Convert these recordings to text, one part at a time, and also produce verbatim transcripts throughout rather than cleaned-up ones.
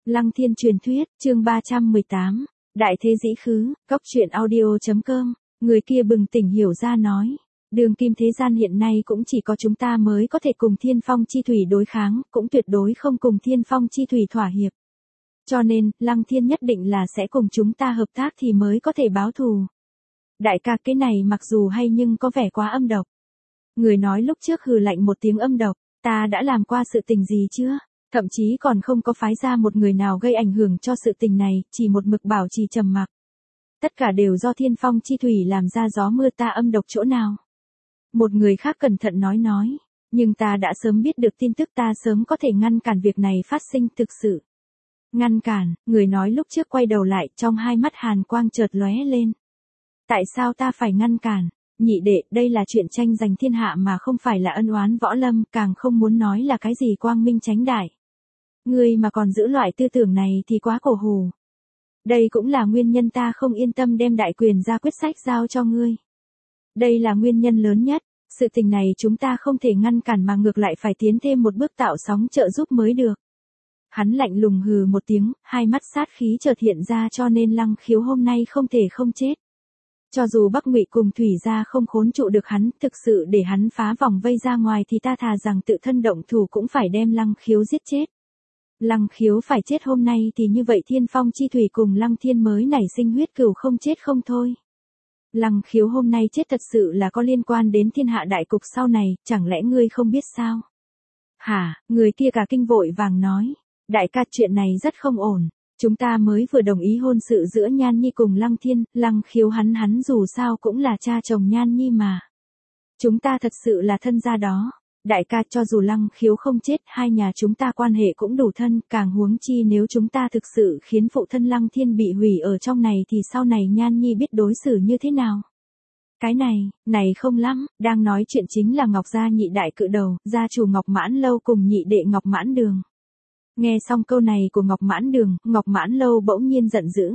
Lăng Thiên truyền thuyết, chương ba trăm mười tám, Đại thế dĩ khứ, góc truyện audio.com, người kia bừng tỉnh hiểu ra nói. Đường kim thế gian hiện nay cũng chỉ có chúng ta mới có thể cùng thiên phong chi thủy đối kháng, cũng tuyệt đối không cùng thiên phong chi thủy thỏa hiệp. Cho nên, Lăng Thiên nhất định là sẽ cùng chúng ta hợp tác thì mới có thể báo thù. Đại ca, cái này mặc dù hay nhưng có vẻ quá âm độc. Người nói lúc trước hừ lạnh một tiếng âm độc, ta đã làm qua sự tình gì chưa? Thậm chí còn không có phái ra một người nào gây ảnh hưởng cho sự tình này, chỉ một mực bảo trì trầm mặc. Tất cả đều do thiên phong chi thủy làm ra gió mưa, ta âm độc chỗ nào? Một người khác cẩn thận nói nói, nhưng ta đã sớm biết được tin tức, ta sớm có thể ngăn cản việc này phát sinh thực sự. Ngăn cản, người nói lúc trước quay đầu lại, trong hai mắt hàn quang chợt lóe lên. Tại sao ta phải ngăn cản? Nhị đệ, đây là chuyện tranh giành thiên hạ mà không phải là ân oán võ lâm, càng không muốn nói là cái gì quang minh chánh đại. Ngươi mà còn giữ loại tư tưởng này thì quá cổ hủ. Đây cũng là nguyên nhân ta không yên tâm đem đại quyền ra quyết sách giao cho ngươi. Đây là nguyên nhân lớn nhất, sự tình này chúng ta không thể ngăn cản mà ngược lại phải tiến thêm một bước tạo sóng trợ giúp mới được. Hắn lạnh lùng hừ một tiếng, hai mắt sát khí chợt hiện ra, cho nên Lăng Khiếu hôm nay không thể không chết. Cho dù Bắc Ngụy cùng Thủy gia không khốn trụ được hắn, thực sự để hắn phá vòng vây ra ngoài thì ta thà rằng tự thân động thủ cũng phải đem Lăng Khiếu giết chết. Lăng Khiếu phải chết hôm nay thì như vậy thiên phong chi thủy cùng Lăng Thiên mới nảy sinh huyết cừu không chết không thôi. Lăng Khiếu hôm nay chết thật sự là có liên quan đến thiên hạ đại cục sau này, chẳng lẽ ngươi không biết sao? Hả, người kia cả kinh vội vàng nói, đại ca, chuyện này rất không ổn. Chúng ta mới vừa đồng ý hôn sự giữa Nhan Nhi cùng Lăng Thiên, Lăng Khiếu hắn hắn dù sao cũng là cha chồng Nhan Nhi mà. Chúng ta thật sự là thân gia đó. Đại ca, cho dù Lăng Khiếu không chết, hai nhà chúng ta quan hệ cũng đủ thân, càng huống chi nếu chúng ta thực sự khiến phụ thân Lăng Thiên bị hủy ở trong này thì sau này Nhan Nhi biết đối xử như thế nào. Cái này, này không lắm, đang nói chuyện chính là Ngọc gia nhị đại cự đầu, gia chủ Ngọc Mãn Lâu cùng nhị đệ Ngọc Mãn Đường. Nghe xong câu này của Ngọc Mãn Đường, Ngọc Mãn Lâu bỗng nhiên giận dữ.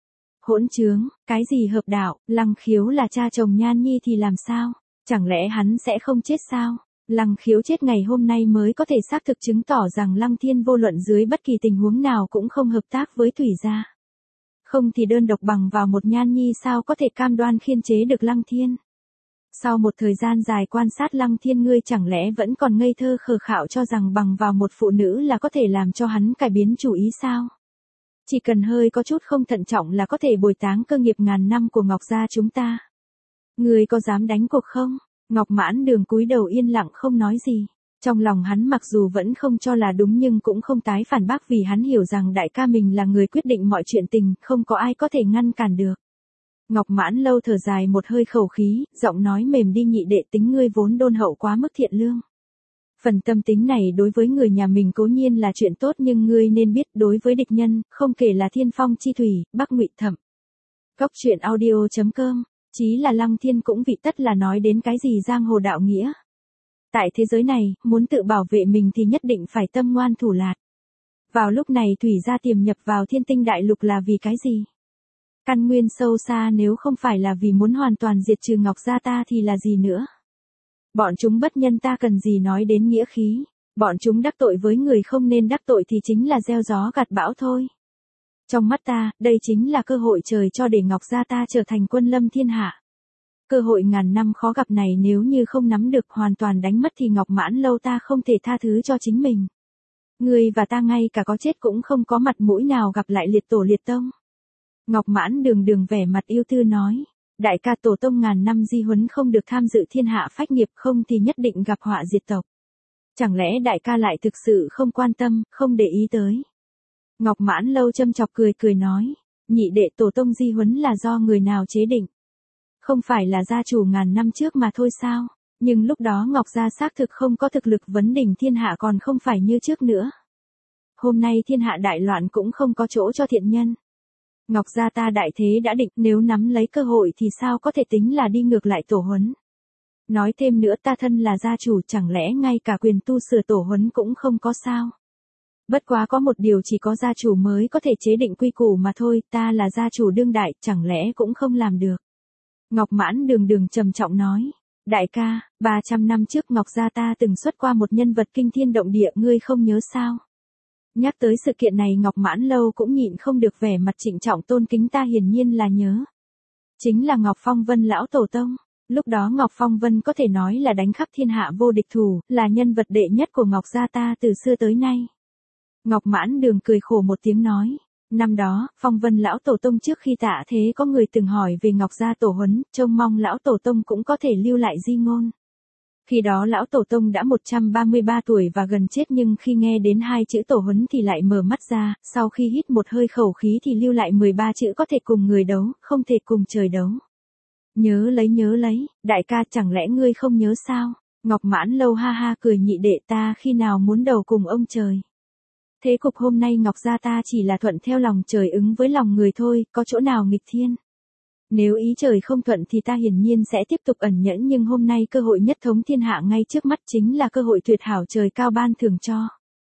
Hỗn trướng, cái gì hợp đạo, Lăng Khiếu là cha chồng Nhan Nhi thì làm sao? Chẳng lẽ hắn sẽ không chết sao? Lăng Khiếu chết ngày hôm nay mới có thể xác thực chứng tỏ rằng Lăng Thiên vô luận dưới bất kỳ tình huống nào cũng không hợp tác với Thủy gia. Không thì đơn độc bằng vào một Nhan Nhi sao có thể cam đoan khiên chế được Lăng Thiên? Sau một thời gian dài quan sát Lăng Thiên, ngươi chẳng lẽ vẫn còn ngây thơ khờ khạo cho rằng bằng vào một phụ nữ là có thể làm cho hắn cải biến chủ ý sao? Chỉ cần hơi có chút không thận trọng là có thể bồi táng cơ nghiệp ngàn năm của Ngọc gia chúng ta. Ngươi có dám đánh cuộc không? Ngọc Mãn Đường cúi đầu yên lặng không nói gì. Trong lòng hắn mặc dù vẫn không cho là đúng nhưng cũng không tái phản bác, vì hắn hiểu rằng đại ca mình là người quyết định mọi chuyện tình, không có ai có thể ngăn cản được. Ngọc Mãn Lâu thở dài một hơi khẩu khí, giọng nói mềm đi, nhị đệ, tính ngươi vốn đôn hậu quá mức thiện lương. Phần tâm tính này đối với người nhà mình cố nhiên là chuyện tốt, nhưng ngươi nên biết đối với địch nhân, không kể là thiên phong chi thủy, Bắc Ngụy thậm. Góc truyện audio.com, chí là Lăng Thiên cũng vị tất là nói đến cái gì giang hồ đạo nghĩa. Tại thế giới này, muốn tự bảo vệ mình thì nhất định phải tâm ngoan thủ lạt. Vào lúc này Thủy gia tiềm nhập vào Thiên Tinh Đại Lục là vì cái gì? Căn nguyên sâu xa nếu không phải là vì muốn hoàn toàn diệt trừ Ngọc gia ta thì là gì nữa? Bọn chúng bất nhân ta cần gì nói đến nghĩa khí, bọn chúng đắc tội với người không nên đắc tội thì chính là gieo gió gặt bão thôi. Trong mắt ta, đây chính là cơ hội trời cho để Ngọc gia ta trở thành quân lâm thiên hạ. Cơ hội ngàn năm khó gặp này nếu như không nắm được, hoàn toàn đánh mất thì Ngọc Mãn Lâu ta không thể tha thứ cho chính mình. Ngươi và ta ngay cả có chết cũng không có mặt mũi nào gặp lại liệt tổ liệt tông. Ngọc Mãn Đường đường vẻ mặt yêu tư nói, đại ca, tổ tông ngàn năm di huấn không được tham dự thiên hạ phách nghiệp, không thì nhất định gặp họa diệt tộc. Chẳng lẽ đại ca lại thực sự không quan tâm, không để ý tới? Ngọc Mãn Lâu châm chọc cười cười nói, nhị đệ, tổ tông di huấn là do người nào chế định? Không phải là gia chủ ngàn năm trước mà thôi sao? Nhưng lúc đó Ngọc gia xác thực không có thực lực vấn đỉnh thiên hạ, còn không phải như trước nữa. Hôm nay thiên hạ đại loạn cũng không có chỗ cho thiện nhân. Ngọc gia ta đại thế đã định, nếu nắm lấy cơ hội thì sao có thể tính là đi ngược lại tổ huấn. Nói thêm nữa, ta thân là gia chủ, chẳng lẽ ngay cả quyền tu sửa tổ huấn cũng không có sao? Bất quá có một điều chỉ có gia chủ mới có thể chế định quy củ mà thôi, ta là gia chủ đương đại, chẳng lẽ cũng không làm được. Ngọc Mãn Đường đường trầm trọng nói, đại ca, ba trăm năm trước Ngọc gia ta từng xuất qua một nhân vật kinh thiên động địa, ngươi không nhớ sao? Nhắc tới sự kiện này Ngọc Mãn Lâu cũng nhịn không được vẻ mặt trịnh trọng tôn kính ta hiển nhiên là nhớ. Chính là Ngọc Phong Vân lão tổ tông. Lúc đó Ngọc Phong Vân có thể nói là đánh khắp thiên hạ vô địch thủ, là nhân vật đệ nhất của Ngọc gia ta từ xưa tới nay. Ngọc Mãn Đường cười khổ một tiếng nói. Năm đó, Phong Vân lão tổ tông trước khi tạ thế có người từng hỏi về Ngọc gia tổ huấn, trông mong lão tổ tông cũng có thể lưu lại di ngôn. Khi đó lão tổ tông đã một trăm ba mươi ba tuổi và gần chết nhưng khi nghe đến hai chữ tổ huấn thì lại mở mắt ra, sau khi hít một hơi khẩu khí thì lưu lại mười ba chữ có thể cùng người đấu, không thể cùng trời đấu. Nhớ lấy nhớ lấy, đại ca chẳng lẽ ngươi không nhớ sao? Ngọc Mãn Lâu ha ha cười nhị đệ ta khi nào muốn đầu cùng ông trời. Thế cục hôm nay Ngọc gia ta chỉ là thuận theo lòng trời ứng với lòng người thôi, có chỗ nào nghịch thiên. Nếu ý trời không thuận thì ta hiển nhiên sẽ tiếp tục ẩn nhẫn nhưng hôm nay cơ hội nhất thống thiên hạ ngay trước mắt chính là cơ hội tuyệt hảo trời cao ban thưởng cho.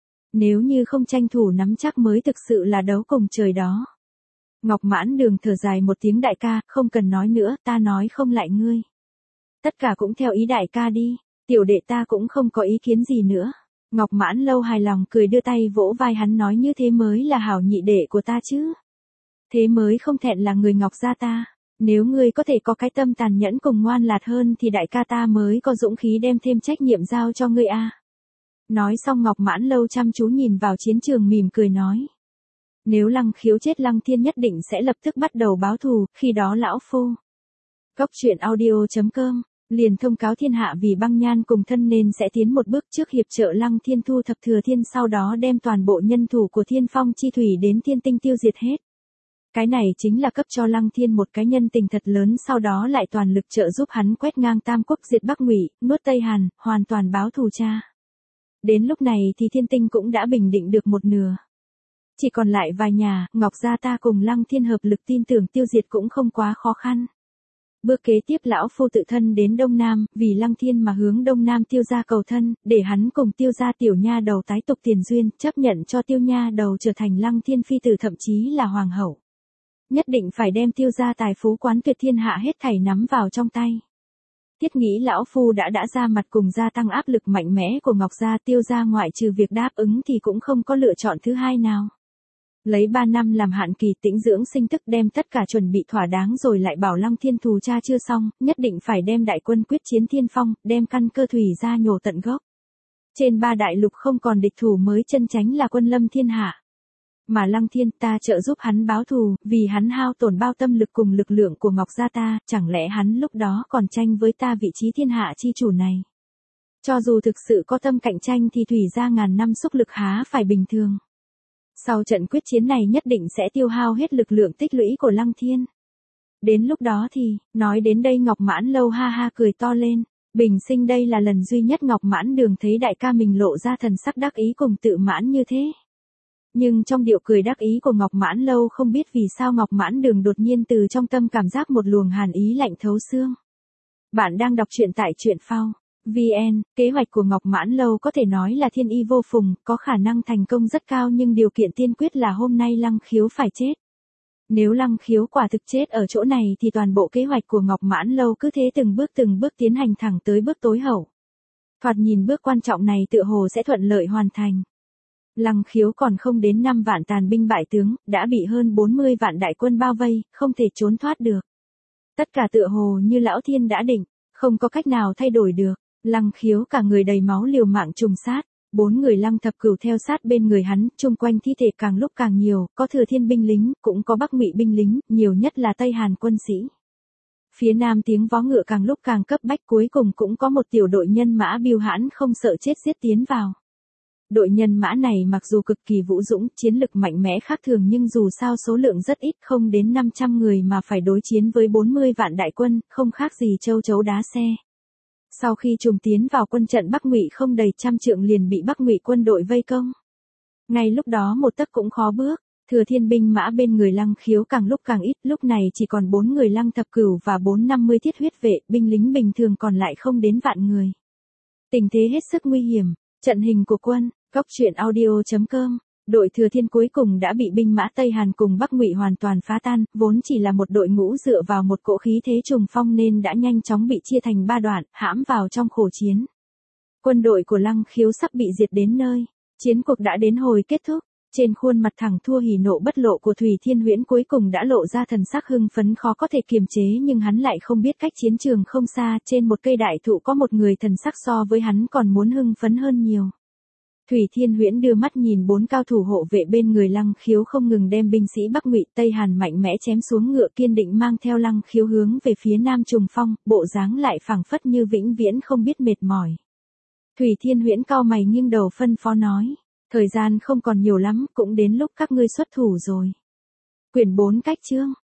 Nếu như không tranh thủ nắm chắc mới thực sự là đấu cùng trời đó. Ngọc Mãn Đường thở dài một tiếng đại ca, không cần nói nữa, ta nói không lại ngươi. Tất cả cũng theo ý đại ca đi, tiểu đệ ta cũng không có ý kiến gì nữa. Ngọc Mãn Lâu hài lòng cười đưa tay vỗ vai hắn nói như thế mới là hảo nhị đệ của ta chứ. Thế mới không thẹn là người Ngọc gia ta. Nếu ngươi có thể có cái tâm tàn nhẫn cùng ngoan lạt hơn thì đại ca ta mới có dũng khí đem thêm trách nhiệm giao cho ngươi a. Nói xong Ngọc Mãn Lâu chăm chú nhìn vào chiến trường mỉm cười nói. Nếu Lăng Khiếu chết Lăng Thiên nhất định sẽ lập tức bắt đầu báo thù, khi đó lão phu. Cốc truyện audio chấm com liền thông cáo thiên hạ vì Băng Nhan cùng thân nên sẽ tiến một bước trước hiệp trợ Lăng Thiên thu thập thừa thiên sau đó đem toàn bộ nhân thủ của Thiên Phong chi thủy đến Thiên Tinh tiêu diệt hết. Cái này chính là cấp cho Lăng Thiên một cái nhân tình thật lớn sau đó lại toàn lực trợ giúp hắn quét ngang Tam Quốc diệt Bắc Ngụy, nuốt Tây Hàn, hoàn toàn báo thù cha. Đến lúc này thì Thiên Tinh cũng đã bình định được một nửa. Chỉ còn lại vài nhà, Ngọc gia ta cùng Lăng Thiên hợp lực tin tưởng tiêu diệt cũng không quá khó khăn. Bước kế tiếp lão phu tự thân đến Đông Nam, vì Lăng Thiên mà hướng Đông Nam tiêu gia cầu thân, để hắn cùng tiêu gia tiểu nha đầu tái tục tiền duyên, chấp nhận cho tiêu nha đầu trở thành Lăng Thiên phi tử thậm chí là hoàng hậu. Nhất định phải đem tiêu gia tài phú quán tuyệt thiên hạ hết thảy nắm vào trong tay. Thiết nghĩ lão phu đã đã ra mặt cùng gia tăng áp lực mạnh mẽ của Ngọc gia tiêu gia ngoại trừ việc đáp ứng thì cũng không có lựa chọn thứ hai nào. Lấy ba năm làm hạn kỳ tĩnh dưỡng sinh tức đem tất cả chuẩn bị thỏa đáng rồi lại bảo Lăng Thiên thù cha chưa xong, nhất định phải đem đại quân quyết chiến Thiên Phong, đem căn cơ thủy ra nhổ tận gốc. Trên ba đại lục không còn địch thủ mới chân chánh là quân lâm thiên hạ. Mà Lăng Thiên ta trợ giúp hắn báo thù, vì hắn hao tổn bao tâm lực cùng lực lượng của Ngọc gia ta, chẳng lẽ hắn lúc đó còn tranh với ta vị trí thiên hạ chi chủ này. Cho dù thực sự có tâm cạnh tranh thì thủy ra ngàn năm xúc lực há phải bình thường. Sau trận quyết chiến này nhất định sẽ tiêu hao hết lực lượng tích lũy của Lăng Thiên. Đến lúc đó thì, nói đến đây Ngọc Mãn Lâu ha ha cười to lên. Bình sinh đây là lần duy nhất Ngọc Mãn Đường thấy đại ca mình lộ ra thần sắc đắc ý cùng tự mãn như thế. Nhưng trong điệu cười đắc ý của Ngọc Mãn Lâu không biết vì sao Ngọc Mãn Đường đột nhiên từ trong tâm cảm giác một luồng hàn ý lạnh thấu xương. Bạn đang đọc truyện tại truyện phao. vê en, kế hoạch của Ngọc Mãn Lâu có thể nói là thiên y vô phùng, có khả năng thành công rất cao nhưng điều kiện tiên quyết là hôm nay Lăng Khiếu phải chết. Nếu Lăng Khiếu quả thực chết ở chỗ này thì toàn bộ kế hoạch của Ngọc Mãn Lâu cứ thế từng bước từng bước tiến hành thẳng tới bước tối hậu. Thoạt nhìn bước quan trọng này tựa hồ sẽ thuận lợi hoàn thành. Lăng Khiếu còn không đến năm vạn tàn binh bại tướng, đã bị hơn bốn mươi vạn đại quân bao vây, không thể trốn thoát được. Tất cả tựa hồ như lão thiên đã định, không có cách nào thay đổi được. Lăng Khiếu cả người đầy máu liều mạng trùng sát, bốn người Lăng Thập Cửu theo sát bên người hắn, chung quanh thi thể càng lúc càng nhiều, có Thừa Thiên binh lính, cũng có Bắc Ngụy binh lính, nhiều nhất là Tây Hàn quân sĩ. Phía nam tiếng vó ngựa càng lúc càng cấp bách, cuối cùng cũng có một tiểu đội nhân mã biêu hãn không sợ chết giết tiến vào. Đội nhân mã này mặc dù cực kỳ vũ dũng, chiến lực mạnh mẽ khác thường nhưng dù sao số lượng rất ít, không đến năm trăm người mà phải đối chiến với bốn mươi vạn đại quân, không khác gì châu chấu đá xe. Sau khi trùng tiến vào quân trận Bắc Ngụy không đầy trăm trượng liền bị Bắc Ngụy quân đội vây công. Ngay lúc đó một tấc cũng khó bước, Thừa Thiên binh mã bên người Lăng Khiếu càng lúc càng ít, lúc này chỉ còn bốn người Lăng Thập Cửu và bốn năm mươi thiết huyết vệ, binh lính bình thường còn lại không đến vạn người. Tình thế hết sức nguy hiểm, trận hình của quân, cốc truyện audio chấm com. Đội Thừa Thiên cuối cùng đã bị binh mã Tây Hàn cùng Bắc Ngụy hoàn toàn phá tan, vốn chỉ là một đội ngũ dựa vào một cỗ khí thế trùng phong nên đã nhanh chóng bị chia thành ba đoạn, hãm vào trong khổ chiến. Quân đội của Lăng Khiếu sắp bị diệt đến nơi, chiến cuộc đã đến hồi kết thúc. Trên khuôn mặt thẳng thua hỉ nộ bất lộ của Thủy Thiên Huyễn cuối cùng đã lộ ra thần sắc hưng phấn khó có thể kiềm chế, nhưng hắn lại không biết cách chiến trường không xa, trên một cây đại thụ có một người thần sắc so với hắn còn muốn hưng phấn hơn nhiều. Thủy Thiên Huyễn đưa mắt nhìn bốn cao thủ hộ vệ bên người Lăng Khiếu không ngừng đem binh sĩ Bắc Ngụy Tây Hàn mạnh mẽ chém xuống ngựa, kiên định mang theo Lăng Khiếu hướng về phía Nam Trùng Phong, bộ dáng lại phảng phất như vĩnh viễn không biết mệt mỏi. Thủy Thiên Huyễn cau mày nghiêng đầu phân phó nói, thời gian không còn nhiều lắm, cũng đến lúc các ngươi xuất thủ rồi. Quyển bốn cách chương